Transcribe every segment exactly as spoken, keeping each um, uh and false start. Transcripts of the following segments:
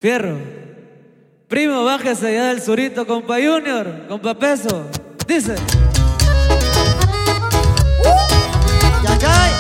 Fierro. Primo, bájese allá del surito, compa Junior, compa Peso. Dice. Ya, ya.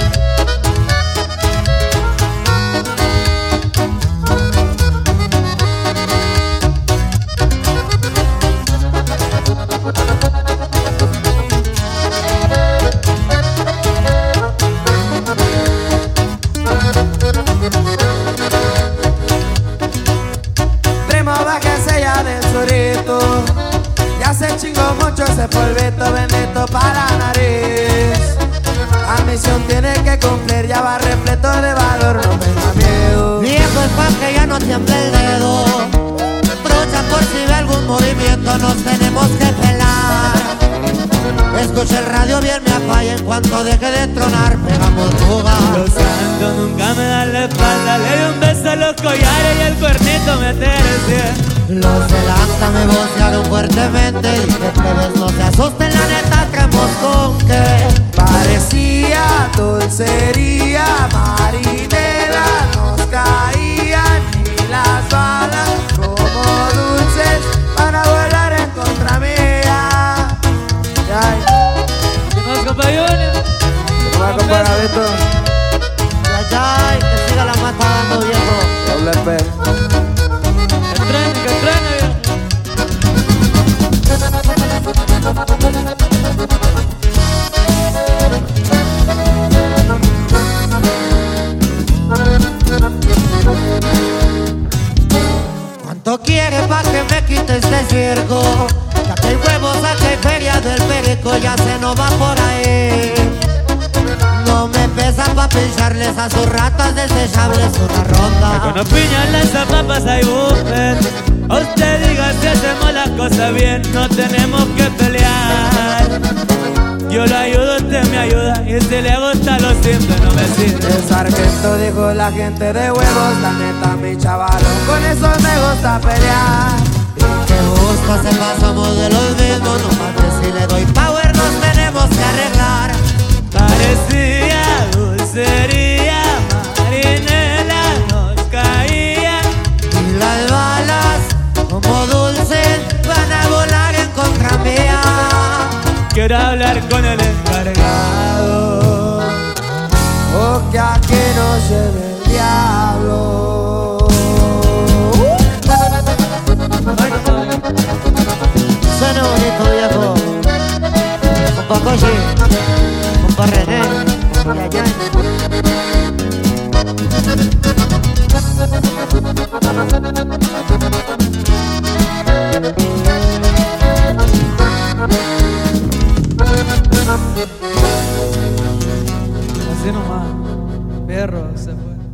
Bájese ya del surito, ya se chingó mucho ese polvito bendito para la nariz. La misión tiene que cumplir, ya va repleto de valor, no me da miedo. Viejo es pa' que ya no tiemble el dedo, trucha por si ve algún movimiento, nos tenemos que pelar. Escucha el radio bien, me afalla, en cuanto deje de tronar, pegamos fuga. Los santos nunca me dan la espalda, le doy un beso a los collares y el cuernito me tercia. Los del acta me vocearon fuertemente, dije plebes no se asusten, la neta traemos con que parecía dulcería, marinera, nos caían y las balas como dulces van a volar en contra mía. ¿Qué más, compa Junior? ¿Qué más, compa Gavito? ya, ya, que siga la mata dando, viejo. Doble P. Que truene, que truene, viejo. ¿Cuánto quiere pa' que me quite este circo? Ya que hay huevos, aquí hay feria del perico, ya se nos va por ahí. No me pesa pa' pincharles a sus ratas desechables una ronda. Con los piñas, las papas hay buffet. A usted diga si hacemos las cosas bien, no tenemos que pelear. Yo lo ayudo, usted me ayuda, y si le gusta lo simple no me sirve. El sargento dijo la gente de huevos, la neta mi chavalón, con eso me gusta pelear. Que gusto se pasamos de los mismos, no mames si le doy power nos tenemos que arreglar. Parecía dulcería, marinela nos caía. Y las balas como dulces van a volar en contra mía. Quiero hablar con el encargado, O que aquí no se ve el diablo. Suena bonito, viejo. Compa Cochi, compa René, ya, ya. así nomás, perro se fue.